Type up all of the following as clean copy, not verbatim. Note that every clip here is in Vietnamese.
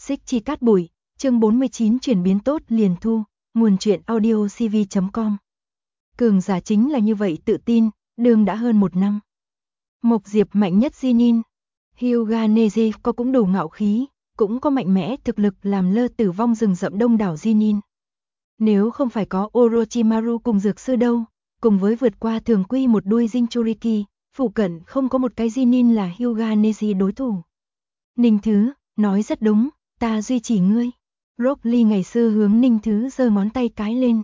Xích chi cát bụi, chương 49 chuyển biến tốt liền thu, nguồn truyện audio cv.com. Cường giả chính là như vậy tự tin, đường đã hơn 1 năm. Mộc Diệp mạnh nhất Jinin. Hyuga Nezuko cũng đủ ngạo khí, cũng có mạnh mẽ thực lực làm lơ tử vong rừng rậm đông đảo Jinin. Nếu không phải có Orochimaru cùng dược sư đâu, cùng với vượt qua thường quy một đuôi Jinchuriki, phụ cận không có một cái Jinin là Hyuga Nezuko đối thủ. Ninh Thứ, nói rất đúng, ta duy trì ngươi. Rock Lee ngày xưa hướng Ninh Thứ giơ ngón tay cái lên.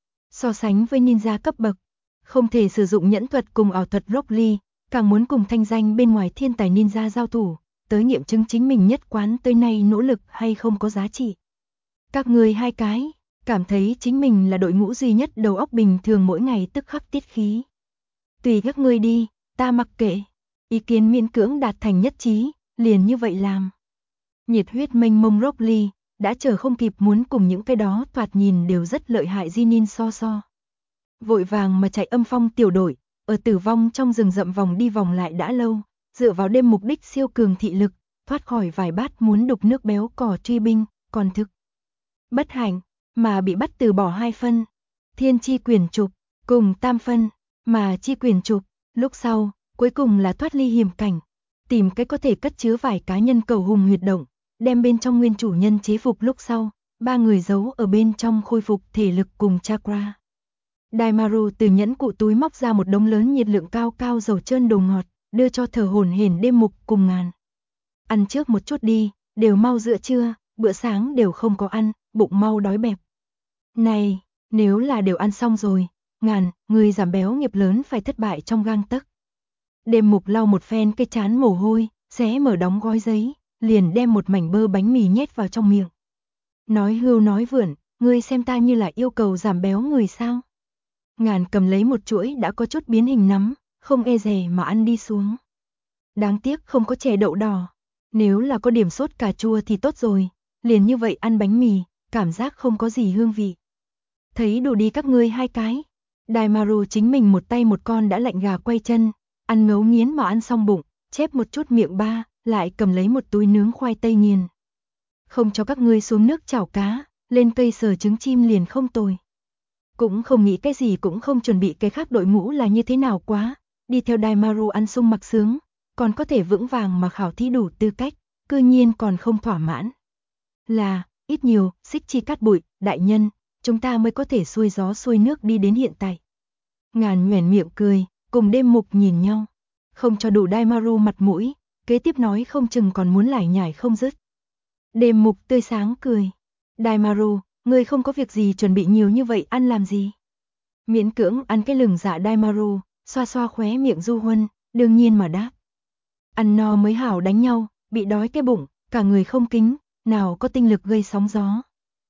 So sánh với ninja cấp bậc, không thể sử dụng nhẫn thuật cùng ảo thuật Rock Lee, càng muốn cùng thanh danh bên ngoài thiên tài ninja giao thủ, tới nghiệm chứng chính mình nhất quán tới nay nỗ lực hay không có giá trị. Các người hai cái, cảm thấy chính mình là đội ngũ duy nhất đầu óc bình thường mỗi ngày tức khắc tiết khí. Tùy các ngươi đi, ta mặc kệ. Ý kiến miễn cưỡng đạt thành nhất trí, liền như vậy làm. Nhiệt huyết mênh mông Rock Lee, đã chờ không kịp muốn cùng những cái đó thoạt nhìn đều rất lợi hại Jinin so. Vội vàng mà chạy âm phong tiểu đội, ở tử vong trong rừng rậm vòng đi vòng lại đã lâu, dựa vào đêm mục đích siêu cường thị lực, thoát khỏi vài bát muốn đục nước béo cò truy binh, còn thực bất hạnh, mà bị bắt từ bỏ 2 phân, thiên chi quyền trục, cùng tam phân, mà chi quyền trục, lúc sau, cuối cùng là thoát ly hiểm cảnh, tìm cái có thể cất chứa vài cá nhân cầu hùng huyệt động, đem bên trong nguyên chủ nhân chế phục lúc sau, 3 người giấu ở bên trong khôi phục thể lực cùng chakra. Daimaru từ nhẫn cụ túi móc ra một đống lớn nhiệt lượng cao cao dầu trơn đồ ngọt, đưa cho thở hổn hển đêm mục cùng ngàn. Ăn trước một chút đi, đều mau giữa trưa, bữa sáng đều không có ăn, bụng mau đói bẹp. Này, nếu là đều ăn xong rồi, ngàn, người giảm béo nghiệp lớn phải thất bại trong gang tấc. Đêm mục lau một phen cái chán mồ hôi, xé mở đóng gói giấy, liền đem một mảnh bơ bánh mì nhét vào trong miệng. Nói hưu nói vượn, ngươi xem ta như là yêu cầu giảm béo người sao? Ngàn cầm lấy một chuỗi đã có chút biến hình nắm, không e dè mà ăn đi xuống. Đáng tiếc không có chè đậu đỏ. Nếu là có điểm sốt cà chua thì tốt rồi, liền như vậy ăn bánh mì, cảm giác không có gì hương vị. Thấy đủ đi các ngươi hai cái. Daimaru chính mình một tay một con đã lạnh gà quay chân, ăn ngấu nghiến mà ăn xong bụng, chép một chút miệng ba, lại cầm lấy một túi nướng khoai tây nghiền. Không cho các ngươi xuống nước chảo cá, lên cây sờ trứng chim liền không tồi. Cũng không nghĩ cái gì cũng không chuẩn bị cái khác đội ngũ là như thế nào quá, đi theo Daimaru ăn sung mặc sướng, còn có thể vững vàng mà khảo thí đủ tư cách, cư nhiên còn không thỏa mãn. Là, ít nhiều, xích chi cát bụi, đại nhân, chúng ta mới có thể xuôi gió xuôi nước đi đến hiện tại. Ngàn nhoẻn miệng cười, cùng đêm mục nhìn nhau, không cho đủ Daimaru mặt mũi, kế tiếp nói không chừng còn muốn lải nhải không dứt. Đêm mục tươi sáng cười, Daimaru, ngươi không có việc gì chuẩn bị nhiều như vậy ăn làm gì? Miễn cưỡng ăn cái lừng dạ Daimaru, xoa xoa khóe miệng Du Huân, đương nhiên mà đáp. Ăn no mới hảo đánh nhau, bị đói cái bụng, cả người không kính, nào có tinh lực gây sóng gió.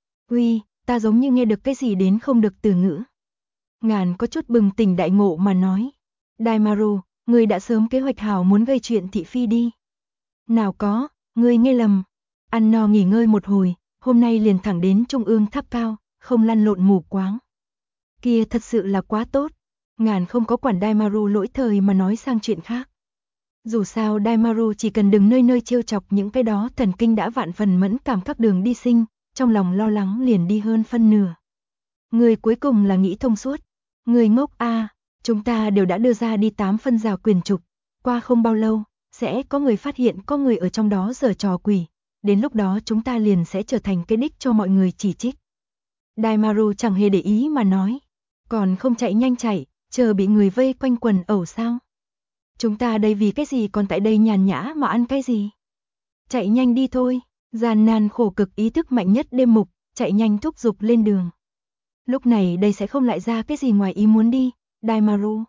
Uy, ta giống như nghe được cái gì đến không được từ ngữ. Ngàn có chút bừng tỉnh đại ngộ mà nói. Daimaru, ngươi đã sớm kế hoạch hảo muốn gây chuyện thị phi đi. Nào có, ngươi nghe lầm. Ăn no nghỉ ngơi một hồi, hôm nay liền thẳng đến trung ương tháp cao, không lăn lộn mù quáng. Kia thật sự là quá tốt. Ngàn không có quản Daimaru lỗi thời mà nói sang chuyện khác. Dù sao Daimaru chỉ cần đừng nơi nơi trêu chọc những cái đó thần kinh đã vạn phần mẫn cảm các đường đi sinh, trong lòng lo lắng liền đi hơn phân nửa. Người cuối cùng là nghĩ thông suốt. Người ngốc a, chúng ta đều đã đưa ra đi 8 phân rào quyền trục, qua không bao lâu, sẽ có người phát hiện có người ở trong đó giở trò quỷ, đến lúc đó chúng ta liền sẽ trở thành cái đích cho mọi người chỉ trích. Daimaru chẳng hề để ý mà nói, còn không chạy nhanh chạy, chờ bị người vây quanh quần ẩu sao? Chúng ta đây vì cái gì còn tại đây nhàn nhã mà ăn cái gì? Chạy nhanh đi thôi, gian nan khổ cực ý thức mạnh nhất đêm mục, chạy nhanh thúc giục lên đường. Lúc này đây sẽ không lại ra cái gì ngoài ý muốn đi, Daimaru.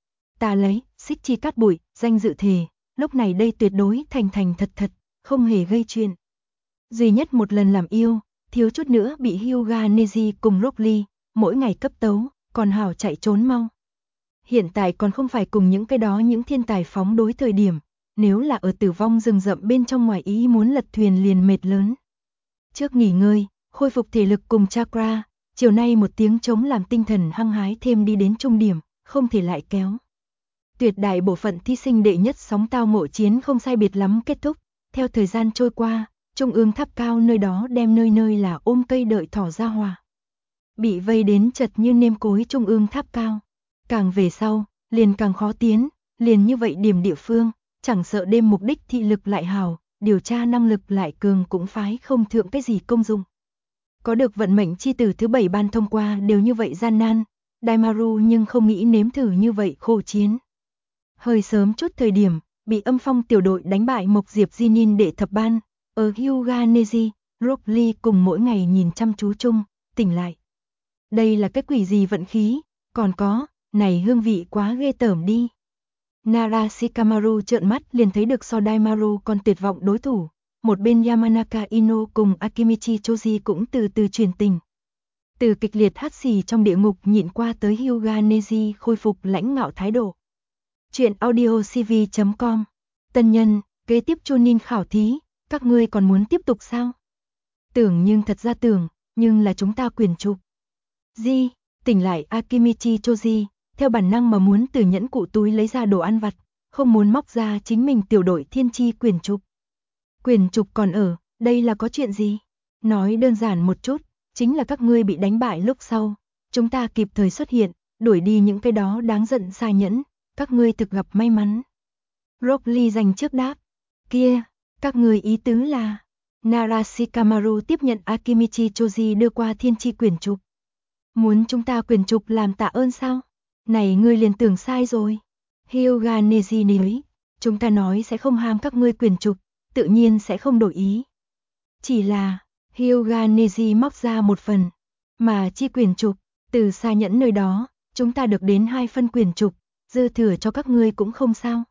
Ta lấy, xích chi cát bụi, danh dự thề, lúc này đây tuyệt đối thành thật, không hề gây chuyện. Duy nhất một lần làm yêu, thiếu chút nữa bị Hyuga Neji cùng Rock Lee, mỗi ngày cấp tấu, còn hảo chạy trốn mau. Hiện tại còn không phải cùng những cái đó những thiên tài phóng đối thời điểm, nếu là ở tử vong rừng rậm bên trong ngoài ý muốn lật thuyền liền mệt lớn. Trước nghỉ ngơi, khôi phục thể lực cùng chakra, chiều nay một tiếng trống làm tinh thần hăng hái thêm đi đến trung điểm, không thể lại kéo. Tuyệt đại bộ phận thí sinh đệ nhất sóng tao ngộ chiến không sai biệt lắm kết thúc, theo thời gian trôi qua, trung ương tháp cao nơi đó đem nơi nơi là ôm cây đợi thỏ ra hòa. Bị vây đến chật như nêm cối trung ương tháp cao. Càng về sau, liền càng khó tiến, liền như vậy điểm địa phương, chẳng sợ đêm mục đích thị lực lại hào, điều tra năng lực lại cường cũng phái không thượng cái gì công dụng. Có được vận mệnh chi tử thứ 7 ban thông qua đều như vậy gian nan, Daimaru nhưng không nghĩ nếm thử như vậy khổ chiến. Hơi sớm chút thời điểm, bị âm phong tiểu đội đánh bại Mộc Diệp Jinin đệ thập ban, ở Hyuga Neji, Rock Lee cùng mỗi ngày nhìn chăm chú chung, tỉnh lại. Đây là cái quỷ gì vận khí, còn có, này hương vị quá ghê tởm đi. Nara Shikamaru trợn mắt liền thấy được so Daimaru còn tuyệt vọng đối thủ, một bên Yamanaka Ino cùng Akimichi Choji cũng từ từ truyền tình. Từ kịch liệt hắt xì trong địa ngục nhịn qua tới Hyuga Neji khôi phục lãnh ngạo thái độ. Chuyện audio cv.com. Tân nhân, kế tiếp Chunin khảo thí, các ngươi còn muốn tiếp tục sao? Tưởng nhưng thật ra tưởng, nhưng là chúng ta quyền trục. Di, tỉnh lại Akimichi Choji, theo bản năng mà muốn từ nhẫn cụ túi lấy ra đồ ăn vặt, không muốn móc ra chính mình tiểu đội thiên chi quyền trục. Quyền trục còn ở, đây là có chuyện gì? Nói đơn giản một chút, chính là các ngươi bị đánh bại lúc sau, chúng ta kịp thời xuất hiện, đuổi đi những cái đó đáng giận xa nhẫn, các ngươi thực gặp may mắn. Rock Lee dành trước đáp, kia, các ngươi ý tứ là... Nara Shikamaru tiếp nhận Akimichi Choji đưa qua thiên chi quyền trục. Muốn chúng ta quyền trục làm tạ ơn sao? Này ngươi liền tưởng sai rồi. Hyuga Neji nói, chúng ta nói sẽ không ham các ngươi quyền trục, tự nhiên sẽ không đổi ý. Chỉ là, Hyuga Neji móc ra một phần, mà chi quyền trục, từ xa nhẫn nơi đó, chúng ta được đến 2 phân quyền trục, dư thừa cho các ngươi cũng không sao.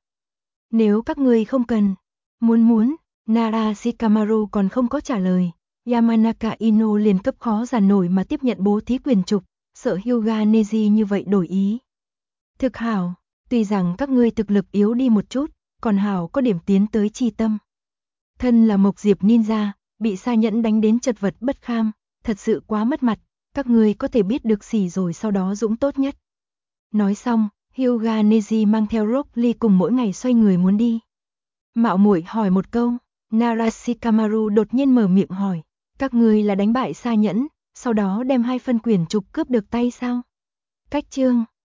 Nếu các ngươi không cần, muốn, Nara Shikamaru còn không có trả lời, Yamanaka Ino liền cấp khó giàn nổi mà tiếp nhận bố thí quyền trục, sợ Hyuga Neji như vậy đổi ý. Thực hảo, tuy rằng các ngươi thực lực yếu đi một chút, còn hảo có điểm tiến tới chi tâm. Thân là Mộc Diệp Ninja, bị sa nhẫn đánh đến chật vật bất kham, thật sự quá mất mặt, các ngươi có thể biết được gì rồi sau đó dũng tốt nhất. Nói xong, Hyuga Neji mang theo Rock Lee cùng mỗi ngày xoay người muốn đi. Mạo muội hỏi một câu, Nara Shikamaru đột nhiên mở miệng hỏi, các ngươi là đánh bại sa nhẫn, sau đó đem 2 phân quyền trục cướp được tay sao? Cách chương